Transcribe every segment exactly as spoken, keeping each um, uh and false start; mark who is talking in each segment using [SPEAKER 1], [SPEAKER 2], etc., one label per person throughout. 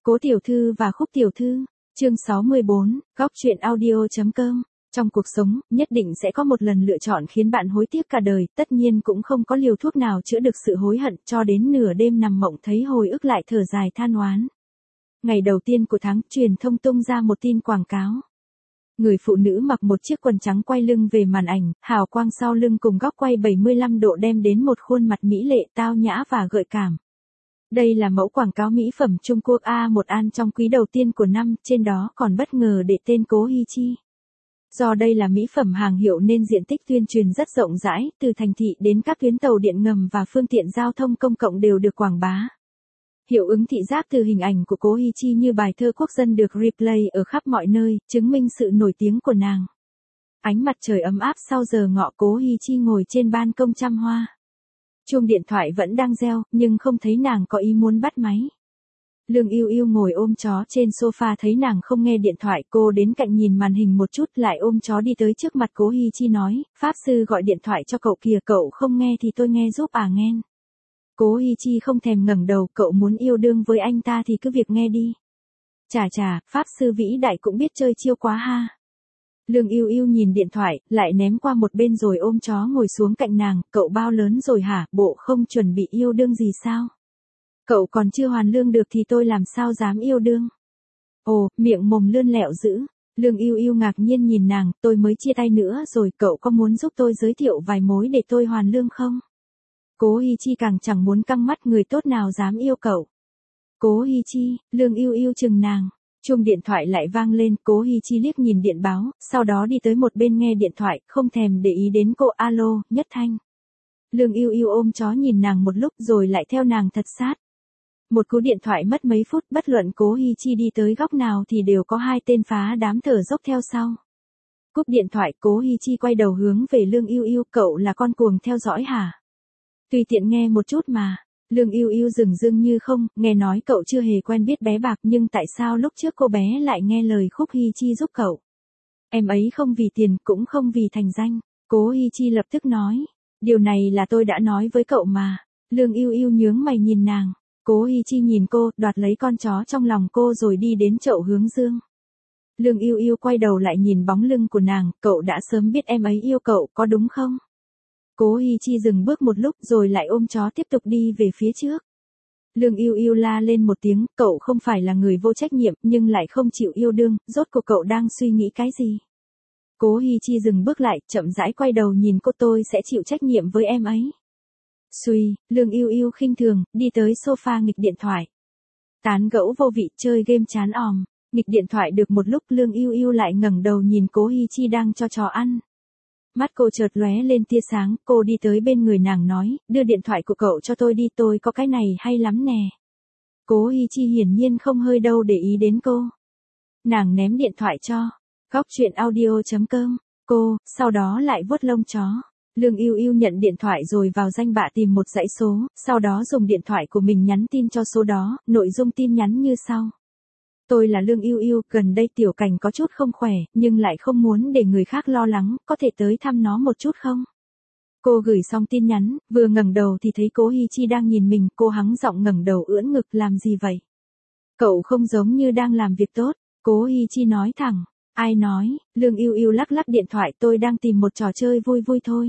[SPEAKER 1] Cố tiểu thư và Khúc tiểu thư, chương sáu mươi bốn, góc truyện audio.com. Trong cuộc sống, nhất định sẽ có một lần lựa chọn khiến bạn hối tiếc cả đời, tất nhiên cũng không có liều thuốc nào chữa được sự hối hận, cho đến nửa đêm nằm mộng thấy hồi ức lại thở dài than oán. Ngày đầu tiên của tháng, truyền thông tung ra một tin quảng cáo. Người phụ nữ mặc một chiếc quần trắng quay lưng về màn ảnh, hào quang sau lưng cùng góc quay bảy mươi lăm độ đem đến một khuôn mặt mỹ lệ, tao nhã và gợi cảm. Đây là mẫu quảng cáo mỹ phẩm Trung Quốc A một An trong quý đầu tiên của năm, trên đó còn bất ngờ để tên Cố Hi Chi. Do đây là mỹ phẩm hàng hiệu nên diện tích tuyên truyền rất rộng rãi, từ thành thị đến các tuyến tàu điện ngầm và phương tiện giao thông công cộng đều được quảng bá. Hiệu ứng thị giác từ hình ảnh của Cố Hi Chi như bài thơ quốc dân được replay ở khắp mọi nơi, chứng minh sự nổi tiếng của nàng. Ánh mặt trời ấm áp sau giờ ngọ, Cố Hi Chi ngồi trên ban công chăm hoa. Chuông điện thoại vẫn đang reo, nhưng không thấy nàng có ý muốn bắt máy. Lương Yêu Yêu ngồi ôm chó trên sofa thấy nàng không nghe điện thoại, cô đến cạnh nhìn màn hình một chút lại ôm chó đi tới trước mặt Cố Hi Chi nói, Pháp sư gọi điện thoại cho cậu kìa, cậu không nghe thì tôi nghe giúp à nghe. Cố Hi Chi không thèm ngẩng đầu, cậu muốn yêu đương với anh ta thì cứ việc nghe đi. Chà chà, Pháp sư vĩ đại cũng biết chơi chiêu quá ha. Lương Yêu Yêu nhìn điện thoại, lại ném qua một bên rồi ôm chó ngồi xuống cạnh nàng, cậu bao lớn rồi hả, bộ không chuẩn bị yêu đương gì sao? Cậu còn chưa hoàn lương được thì tôi làm sao dám yêu đương? Ồ, miệng mồm lươn lẹo dữ. Lương Yêu Yêu ngạc nhiên nhìn nàng, tôi mới chia tay nữa rồi, cậu có muốn giúp tôi giới thiệu vài mối để tôi hoàn lương không? Cố Hi Chi càng chẳng muốn căng mắt, người tốt nào dám yêu cậu. Cố Hi Chi, Lương Yêu Yêu chừng nàng. Chuông điện thoại lại vang lên, Cố Hi Chi liếc nhìn điện báo, sau đó đi tới một bên nghe điện thoại, không thèm để ý đến cô. Alo, Nhất Thanh. Lương Yêu Yêu ôm chó nhìn nàng một lúc rồi lại theo nàng thật sát. Một cú điện thoại mất mấy phút, bất luận Cố Hi Chi đi tới góc nào thì đều có hai tên phá đám thở dốc theo sau. Cúp điện thoại, Cố Hi Chi quay đầu hướng về Lương Yêu Yêu, cậu là con cuồng theo dõi hả? Tùy tiện nghe một chút mà. Lương Yêu Yêu dừng dưng như không, nghe nói cậu chưa hề quen biết bé Bạc, nhưng tại sao lúc trước cô bé lại nghe lời Khúc Hi Chi giúp cậu? Em ấy không vì tiền, cũng không vì thành danh. Cố Hi Chi lập tức nói. Điều này là tôi đã nói với cậu mà. Lương Yêu Yêu nhướng mày nhìn nàng. Cố Hi Chi nhìn cô, đoạt lấy con chó trong lòng cô rồi đi đến chậu hướng dương. Lương Yêu Yêu quay đầu lại nhìn bóng lưng của nàng, cậu đã sớm biết em ấy yêu cậu, có đúng không? Cố Hi Chi dừng bước một lúc rồi lại ôm chó tiếp tục đi về phía trước. Lương Yêu Yêu la lên một tiếng, cậu không phải là người vô trách nhiệm, nhưng lại không chịu yêu đương, rốt cuộc cậu đang suy nghĩ cái gì? Cố Hi Chi dừng bước lại, chậm rãi quay đầu nhìn cô, tôi sẽ chịu trách nhiệm với em ấy. Xuy, Lương Yêu Yêu khinh thường, đi tới sofa nghịch điện thoại. Tán gẫu vô vị, chơi game chán òm. Nghịch điện thoại được một lúc, Lương Yêu Yêu lại ngẩng đầu nhìn Cố Hi Chi đang cho chó ăn. Mắt cô chợt lóe lên tia sáng, cô đi tới bên người nàng nói, đưa điện thoại của cậu cho tôi đi, tôi có cái này hay lắm nè. Cố Hi Chi hiển nhiên không hơi đâu để ý đến cô. Nàng ném điện thoại cho. Góc truyện audio.com. Cô, sau đó lại vuốt lông chó. Lương Yêu Yêu nhận điện thoại rồi vào danh bạ tìm một dãy số, sau đó dùng điện thoại của mình nhắn tin cho số đó, nội dung tin nhắn như sau. Tôi là Lương Yêu Yêu, gần đây Tiểu Cảnh có chút không khỏe, nhưng lại không muốn để người khác lo lắng, có thể tới thăm nó một chút không? Cô gửi xong tin nhắn, vừa ngẩng đầu thì thấy Cố Hi Chi đang nhìn mình, cô hắng giọng ngẩng đầu ưỡn ngực, làm gì vậy? Cậu không giống như đang làm việc tốt. Cố Hi Chi nói thẳng. Ai nói? Lương Yêu Yêu lắc lắc điện thoại, tôi đang tìm một trò chơi vui vui thôi.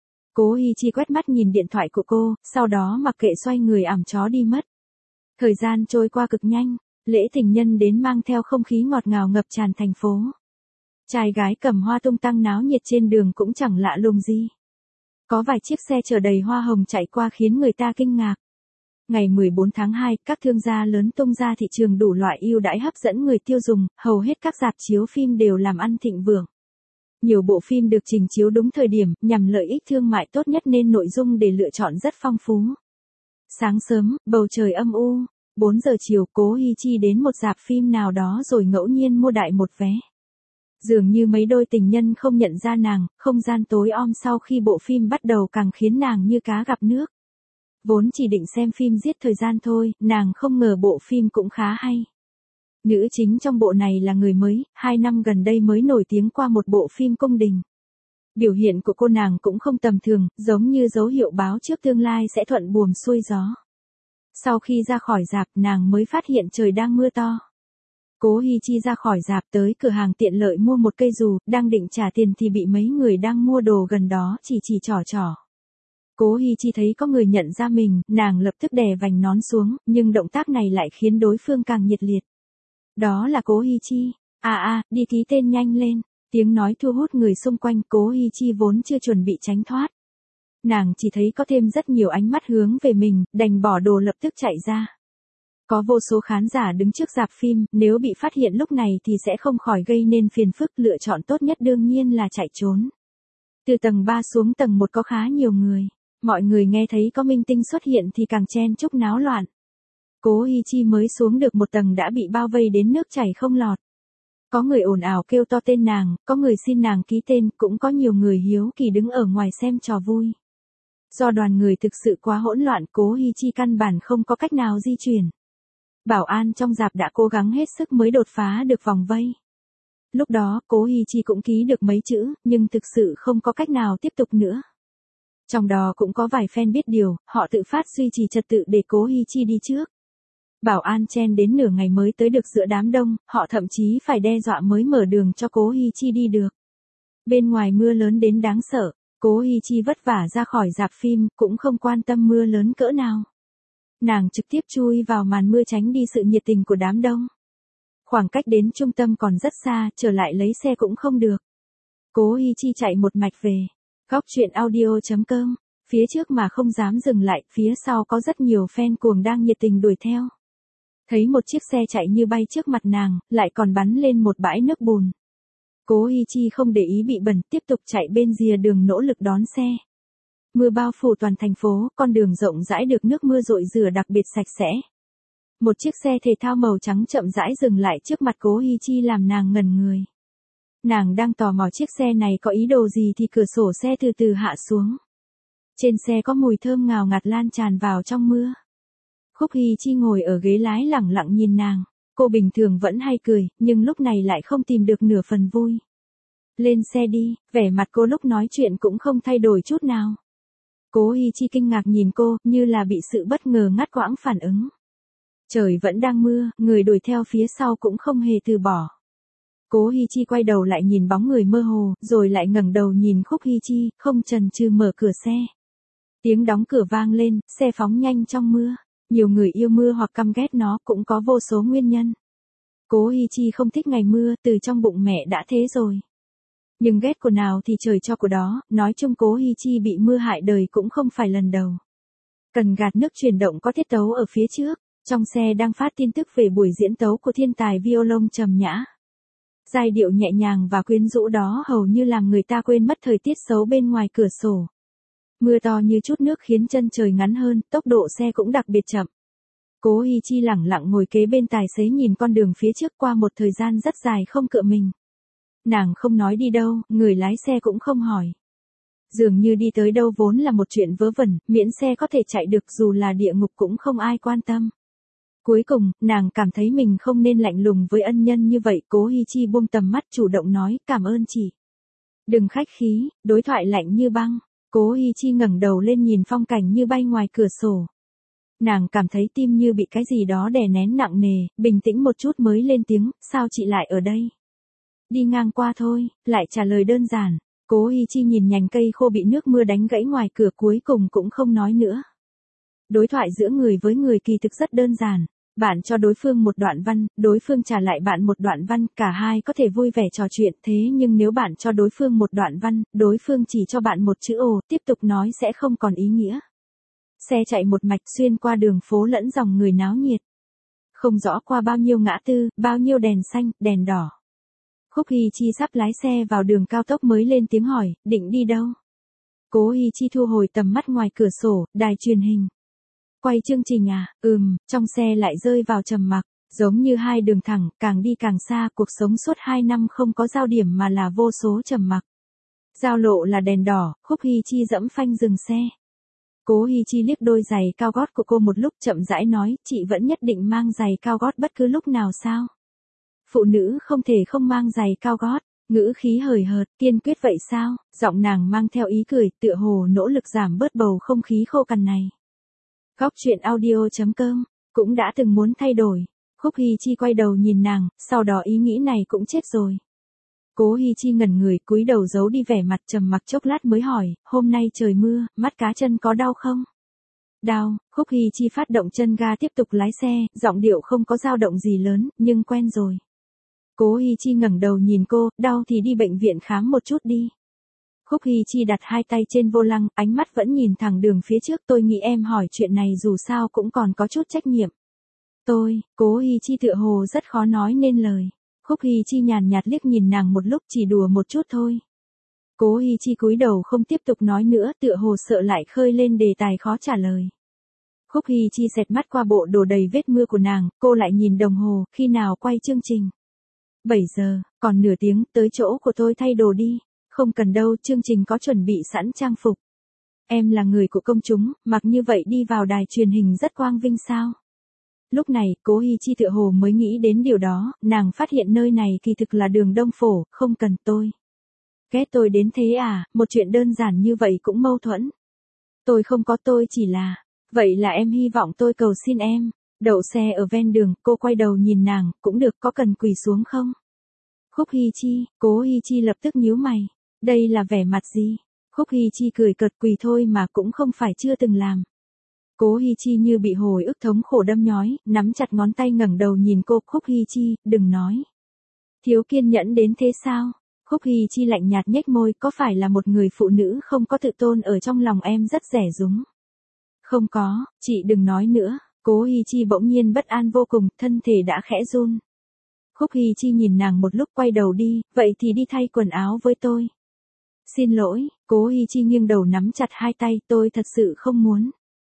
[SPEAKER 1] Cố Hi Chi quét mắt nhìn điện thoại của cô, sau đó mặc kệ xoay người ẵm chó đi mất. Thời gian trôi qua cực nhanh. Lễ tình nhân đến mang theo không khí ngọt ngào ngập tràn thành phố. Trai gái cầm hoa tung tăng náo nhiệt trên đường cũng chẳng lạ lùng gì. Có vài chiếc xe chở đầy hoa hồng chạy qua khiến người ta kinh ngạc. Ngày mười bốn tháng hai, các thương gia lớn tung ra thị trường đủ loại ưu đãi hấp dẫn người tiêu dùng, hầu hết các rạp chiếu phim đều làm ăn thịnh vượng. Nhiều bộ phim được trình chiếu đúng thời điểm, nhằm lợi ích thương mại tốt nhất nên nội dung để lựa chọn rất phong phú. Sáng sớm, bầu trời âm u. bốn giờ chiều, Cố Hi Chi đến một rạp phim nào đó rồi ngẫu nhiên mua đại một vé. Dường như mấy đôi tình nhân không nhận ra nàng, không gian tối om sau khi bộ phim bắt đầu càng khiến nàng như cá gặp nước. Vốn chỉ định xem phim giết thời gian thôi, nàng không ngờ bộ phim cũng khá hay. Nữ chính trong bộ này là người mới, hai năm gần đây mới nổi tiếng qua một bộ phim cung đình. Biểu hiện của cô nàng cũng không tầm thường, giống như dấu hiệu báo trước tương lai sẽ thuận buồm xuôi gió. Sau khi ra khỏi rạp, nàng mới phát hiện trời đang mưa to. Cố Hi Chi ra khỏi rạp tới cửa hàng tiện lợi mua một cây dù, đang định trả tiền thì bị mấy người đang mua đồ gần đó chỉ chỉ trỏ trỏ. Cố Hi Chi thấy có người nhận ra mình, nàng lập tức đè vành nón xuống, nhưng động tác này lại khiến đối phương càng nhiệt liệt. Đó là Cố Hi Chi. À à, đi ký tên nhanh lên. Tiếng nói thu hút người xung quanh, Cố Hi Chi vốn chưa chuẩn bị tránh thoát. Nàng chỉ thấy có thêm rất nhiều ánh mắt hướng về mình, đành bỏ đồ lập tức chạy ra. Có vô số khán giả đứng trước rạp phim, nếu bị phát hiện lúc này thì sẽ không khỏi gây nên phiền phức, lựa chọn tốt nhất đương nhiên là chạy trốn. Từ tầng ba xuống tầng một có khá nhiều người. Mọi người nghe thấy có minh tinh xuất hiện thì càng chen chúc náo loạn. Cố Hi Chi mới xuống được một tầng đã bị bao vây đến nước chảy không lọt. Có người ồn ào kêu to tên nàng, có người xin nàng ký tên, cũng có nhiều người hiếu kỳ đứng ở ngoài xem trò vui. Do đoàn người thực sự quá hỗn loạn, Cố Hi Chi căn bản không có cách nào di chuyển. Bảo an trong rạp đã cố gắng hết sức mới đột phá được vòng vây. Lúc đó, Cố Hi Chi cũng ký được mấy chữ, nhưng thực sự không có cách nào tiếp tục nữa. Trong đó cũng có vài fan biết điều, họ tự phát duy trì trật tự để Cố Hi Chi đi trước. Bảo an chen đến nửa ngày mới tới được giữa đám đông, họ thậm chí phải đe dọa mới mở đường cho Cố Hi Chi đi được. Bên ngoài mưa lớn đến đáng sợ, Cố Hi Chi vất vả ra khỏi rạp phim, cũng không quan tâm mưa lớn cỡ nào. Nàng trực tiếp chui vào màn mưa tránh đi sự nhiệt tình của đám đông. Khoảng cách đến trung tâm còn rất xa, trở lại lấy xe cũng không được. Cố Hi Chi chạy một mạch về. Góc truyện audio chấm com, phía trước mà không dám dừng lại, phía sau có rất nhiều fan cuồng đang nhiệt tình đuổi theo. Thấy một chiếc xe chạy như bay trước mặt nàng, lại còn bắn lên một bãi nước bùn. Cố Hi Chi không để ý bị bẩn, tiếp tục chạy bên rìa đường nỗ lực đón xe. Mưa bao phủ toàn thành phố, con đường rộng rãi được nước mưa rội rửa đặc biệt sạch sẽ. Một chiếc xe thể thao màu trắng chậm rãi dừng lại trước mặt Cố Hi Chi làm nàng ngẩn người. Nàng đang tò mò chiếc xe này có ý đồ gì thì cửa sổ xe từ từ hạ xuống. Trên xe có mùi thơm ngào ngạt lan tràn vào trong mưa. Khúc Hi Chi ngồi ở ghế lái lẳng lặng nhìn nàng. Cô bình thường vẫn hay cười, nhưng lúc này lại không tìm được nửa phần vui. Lên xe đi, vẻ mặt cô lúc nói chuyện cũng không thay đổi chút nào. Cố Hi Chi kinh ngạc nhìn cô, như là bị sự bất ngờ ngắt quãng phản ứng. Trời vẫn đang mưa, người đuổi theo phía sau cũng không hề từ bỏ. Cố Hi Chi quay đầu lại nhìn bóng người mơ hồ, rồi lại ngẩng đầu nhìn Khúc Hi Chi, không chần chừ mở cửa xe. Tiếng đóng cửa vang lên, xe phóng nhanh trong mưa. Nhiều người yêu mưa hoặc căm ghét nó, cũng có vô số nguyên nhân. Cố Hi Chi không thích ngày mưa, từ trong bụng mẹ đã thế rồi. Nhưng ghét của nào thì trời cho của đó, nói chung Cố Hi Chi bị mưa hại đời cũng không phải lần đầu. Cần gạt nước chuyển động có tiết tấu ở phía trước, trong xe đang phát tin tức về buổi diễn tấu của thiên tài violon Trầm Nhã. Giai điệu nhẹ nhàng và quyến rũ đó hầu như làm người ta quên mất thời tiết xấu bên ngoài cửa sổ. Mưa to như chút nước khiến chân trời ngắn hơn, tốc độ xe cũng đặc biệt chậm. Cố Hi Chi lẳng lặng ngồi kế bên tài xế nhìn con đường phía trước qua một thời gian rất dài không cựa mình. Nàng không nói đi đâu, người lái xe cũng không hỏi. Dường như đi tới đâu vốn là một chuyện vớ vẩn, miễn xe có thể chạy được dù là địa ngục cũng không ai quan tâm. Cuối cùng, nàng cảm thấy mình không nên lạnh lùng với ân nhân như vậy. Cố Hi Chi buông tầm mắt chủ động nói, cảm ơn chị. Đừng khách khí, đối thoại lạnh như băng. Cố Hi Chi ngẩng đầu lên nhìn phong cảnh như bay ngoài cửa sổ. Nàng cảm thấy tim như bị cái gì đó đè nén nặng nề, bình tĩnh một chút mới lên tiếng, sao chị lại ở đây? Đi ngang qua thôi, lại trả lời đơn giản. Cố Hi Chi nhìn nhành cây khô bị nước mưa đánh gãy ngoài cửa cuối cùng cũng không nói nữa. Đối thoại giữa người với người kỳ thực rất đơn giản. Bạn cho đối phương một đoạn văn, đối phương trả lại bạn một đoạn văn, cả hai có thể vui vẻ trò chuyện, thế nhưng nếu bạn cho đối phương một đoạn văn, đối phương chỉ cho bạn một chữ ồ, tiếp tục nói sẽ không còn ý nghĩa. Xe chạy một mạch xuyên qua đường phố lẫn dòng người náo nhiệt. Không rõ qua bao nhiêu ngã tư, bao nhiêu đèn xanh, đèn đỏ. Khúc Hi Chi sắp lái xe vào đường cao tốc mới lên tiếng hỏi, định đi đâu? Cố Hi Chi thu hồi tầm mắt ngoài cửa sổ, đài truyền hình. Quay chương trình à, ừm, trong xe lại rơi vào trầm mặc, giống như hai đường thẳng, càng đi càng xa, cuộc sống suốt hai năm không có giao điểm mà là vô số trầm mặc. Giao lộ là đèn đỏ, Khúc Hi Chi dẫm phanh dừng xe. Cố Hi Chi liếc đôi giày cao gót của cô một lúc chậm rãi nói, chị vẫn nhất định mang giày cao gót bất cứ lúc nào sao? Phụ nữ không thể không mang giày cao gót, ngữ khí hời hợt, kiên quyết vậy sao? Giọng nàng mang theo ý cười, tựa hồ nỗ lực giảm bớt bầu không khí khô cằn này. Góc truyện audio chấm com cũng đã từng muốn thay đổi. Khúc Hy Chi quay đầu nhìn nàng, sau đó ý nghĩ này cũng chết rồi. Cố Hy Chi ngẩn người, cúi đầu giấu đi vẻ mặt trầm mặc chốc lát mới hỏi, hôm nay trời mưa, mắt cá chân có đau không? Đau. Khúc Hy Chi phát động chân ga tiếp tục lái xe, giọng điệu không có dao động gì lớn, nhưng quen rồi. Cố Hy Chi ngẩng đầu nhìn cô, đau thì đi bệnh viện khám một chút đi. Khúc Hy Chi đặt hai tay trên vô lăng, ánh mắt vẫn nhìn thẳng đường phía trước. Tôi nghĩ em hỏi chuyện này dù sao cũng còn có chút trách nhiệm. Tôi, Cố Hy Chi tựa hồ rất khó nói nên lời. Khúc Hy Chi nhàn nhạt liếc nhìn nàng một lúc, chỉ đùa một chút thôi. Cố Hy Chi cúi đầu không tiếp tục nói nữa, tựa hồ sợ lại khơi lên đề tài khó trả lời. Khúc Hy Chi xẹt mắt qua bộ đồ đầy vết mưa của nàng, cô lại nhìn đồng hồ, khi nào quay chương trình? bảy giờ, còn nửa tiếng, tới chỗ của tôi thay đồ đi. Không cần đâu, chương trình có chuẩn bị sẵn trang phục. Em là người của công chúng, mặc như vậy đi vào đài truyền hình rất quang vinh sao? Lúc này, Cố Hy Chi tựa hồ mới nghĩ đến điều đó, nàng phát hiện nơi này kỳ thực là đường Đông Phổ, không cần tôi. Ghét tôi đến thế à, một chuyện đơn giản như vậy cũng mâu thuẫn. Tôi không có, tôi chỉ là, vậy là em hy vọng tôi cầu xin em. Đậu xe ở ven đường, cô quay đầu nhìn nàng, cũng được, có cần quỳ xuống không? Khúc Hy Chi, Cố Hy Chi lập tức nhíu mày. Đây là vẻ mặt gì? Khúc Hy Chi cười cợt, quỳ thôi mà cũng không phải chưa từng làm. Cố Hy Chi như bị hồi ức thống khổ đâm nhói, nắm chặt ngón tay ngẩng đầu nhìn cô. Khúc Hy Chi, đừng nói. Thiếu kiên nhẫn đến thế sao? Khúc Hy Chi lạnh nhạt nhếch môi, có phải là một người phụ nữ không có tự tôn ở trong lòng em rất rẻ rúng? Không có, chị đừng nói nữa. Cố Hy Chi bỗng nhiên bất an vô cùng, thân thể đã khẽ run. Khúc Hy Chi nhìn nàng một lúc quay đầu đi, vậy thì đi thay quần áo với tôi. Xin lỗi, Cố Hy Chi nghiêng đầu nắm chặt hai tay, tôi thật sự không muốn.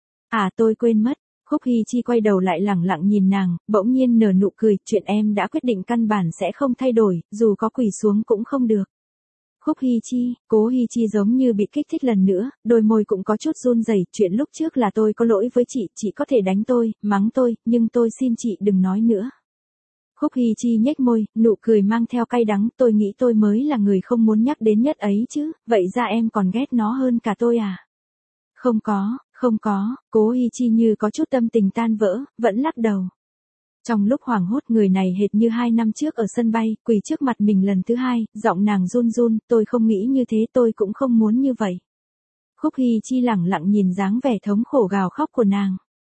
[SPEAKER 1] À tôi quên mất. Khúc Hy Chi quay đầu lại lẳng lặng nhìn nàng, bỗng nhiên nở nụ cười, chuyện em đã quyết định căn bản sẽ không thay đổi, dù có quỳ xuống cũng không được. Khúc Hy Chi, Cố Hy Chi giống như bị kích thích lần nữa, đôi môi cũng có chút run rẩy, chuyện lúc trước là tôi có lỗi với chị, chị có thể đánh tôi, mắng tôi, nhưng tôi xin chị đừng nói nữa. Khúc Hy Chi nhếch môi, nụ cười mang theo cay đắng, tôi nghĩ tôi mới là người không muốn nhắc đến nhất ấy chứ, vậy ra em còn ghét nó hơn cả tôi à? Không có, không có, Cố Hy Chi như có chút tâm tình tan vỡ, vẫn lắc đầu. Trong lúc hoảng hốt, người này hệt như hai năm trước ở sân bay, quỳ trước mặt mình lần thứ hai, giọng nàng run run, tôi không nghĩ như thế, tôi cũng không muốn như vậy. Khúc Hy Chi lẳng lặng nhìn dáng vẻ thống khổ gào khóc của nàng.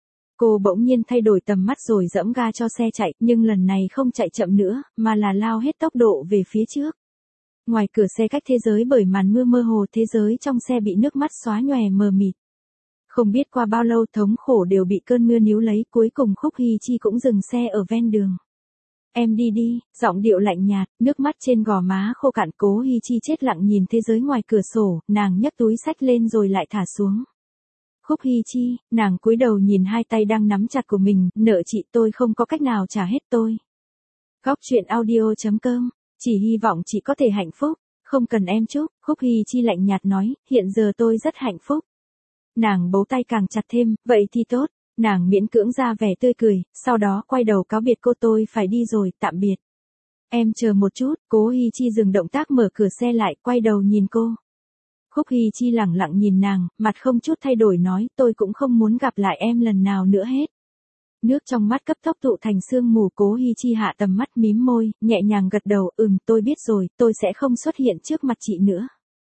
[SPEAKER 1] Cô bỗng nhiên thay đổi tầm mắt rồi giẫm ga cho xe chạy, nhưng lần này không chạy chậm nữa, mà là lao hết tốc độ về phía trước. Ngoài cửa xe cách thế giới bởi màn mưa mơ hồ, thế giới trong xe bị nước mắt xóa nhòe mờ mịt. Không biết qua bao lâu thống khổ đều bị cơn mưa níu lấy, cuối cùng Khúc Hy Chi cũng dừng xe ở ven đường. Em đi đi, giọng điệu lạnh nhạt, nước mắt trên gò má khô cạn. Cố Hy Chi chết lặng nhìn thế giới ngoài cửa sổ, nàng nhấc túi xách lên rồi lại thả xuống. Khúc Hy Chi, nàng cúi đầu nhìn hai tay đang nắm chặt của mình, nợ chị tôi không có cách nào trả hết tôi. Góc truyện audio chấm com, chỉ hy vọng chị có thể hạnh phúc, không cần em chúc. Khúc Hy Chi lạnh nhạt nói, hiện giờ tôi rất hạnh phúc. Nàng bấu tay càng chặt thêm, vậy thì tốt. Nàng miễn cưỡng ra vẻ tươi cười, sau đó quay đầu cáo biệt cô, tôi phải đi rồi, tạm biệt. Em chờ một chút. Cố Hy Chi dừng động tác mở cửa xe lại, quay đầu nhìn cô. Khúc Hy Chi lẳng lặng nhìn nàng, mặt không chút thay đổi nói, tôi cũng không muốn gặp lại em lần nào nữa hết. Nước trong mắt cấp tốc tụ thành sương mù. Cố Hy Chi hạ tầm mắt, mím môi, nhẹ nhàng gật đầu, ừm, tôi biết rồi, tôi sẽ không xuất hiện trước mặt chị nữa.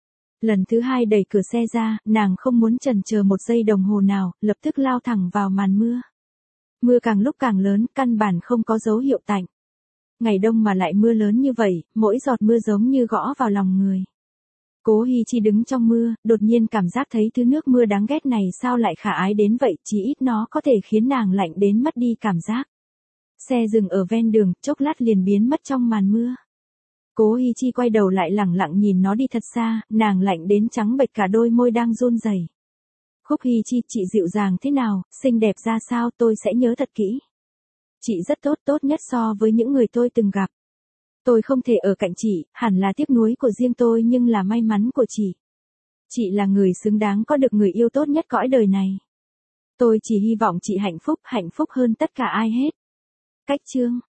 [SPEAKER 1] Lần thứ hai đẩy cửa xe ra, nàng không muốn chần chờ một giây đồng hồ nào, lập tức lao thẳng vào màn mưa. Mưa càng lúc càng lớn, căn bản không có dấu hiệu tạnh. Ngày đông mà lại mưa lớn như vậy, mỗi giọt mưa giống như gõ vào lòng người. Cố Hy Chi đứng trong mưa, đột nhiên cảm giác thấy thứ nước mưa đáng ghét này sao lại khả ái đến vậy, chỉ ít nó có thể khiến nàng lạnh đến mất đi cảm giác. Xe dừng ở ven đường, chốc lát liền biến mất trong màn mưa. Cố Hy Chi quay đầu lại lẳng lặng nhìn nó đi thật xa, nàng lạnh đến trắng bệch cả đôi môi đang run rẩy. Khúc Hy Chi, chị dịu dàng thế nào, xinh đẹp ra sao, tôi sẽ nhớ thật kỹ. Chị rất tốt, tốt nhất so với những người tôi từng gặp. Tôi không thể ở cạnh chị, hẳn là tiếc nuối của riêng tôi nhưng là may mắn của chị. Chị là người xứng đáng có được người yêu tốt nhất cõi đời này. Tôi chỉ hy vọng chị hạnh phúc, hạnh phúc hơn tất cả ai hết. Cách chương.